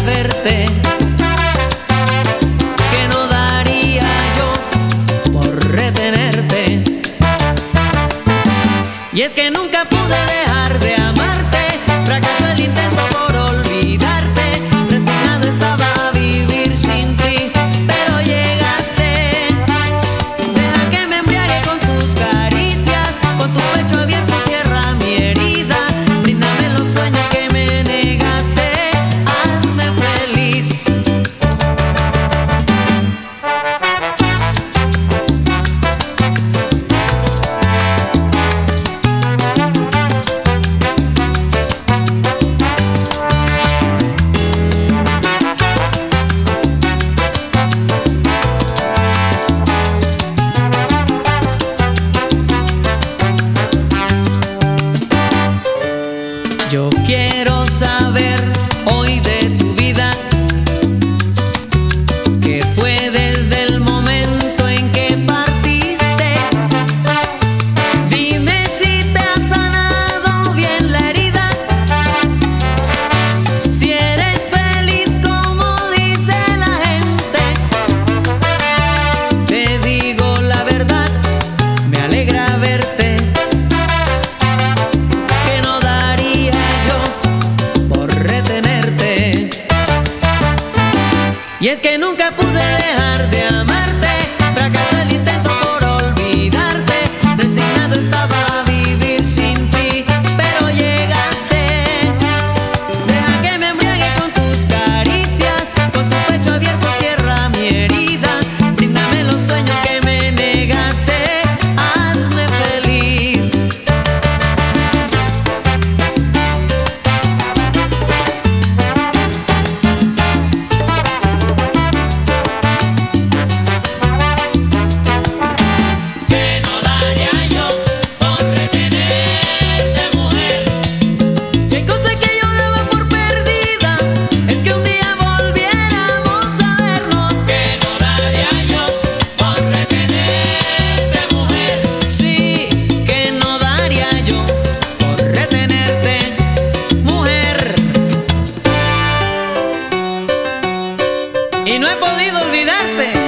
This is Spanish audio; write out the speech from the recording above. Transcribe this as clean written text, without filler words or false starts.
verte, que no daría yo por retenerte. Y es que nunca pude dejar de amarte, fracasó el intento por olvidarte, resignado estaba a vivir sin ti, pero llegaste. Deja que me embriague con tus caricias, con tu pecho abierto cierra mi herida, bríndame los sueños que me negaste, hazme feliz. Yo quiero saber hoy de tu vida, qué fue desde el momento en que partiste. Dime si te ha sanado bien la herida, si eres feliz como dice la gente. Te digo la verdad, me alegra verte, que no daría por retenerte. Y es que nunca pude dejar de amarte, fracasó el intento por olvidarte, resignado estaba a vivir sin ti, pero llegaste. Deja que me embriague con tus caricias, con tu pecho abierto cierra mi herida, bríndame los sueños que me negaste, hazme feliz. Y no he podido olvidarte.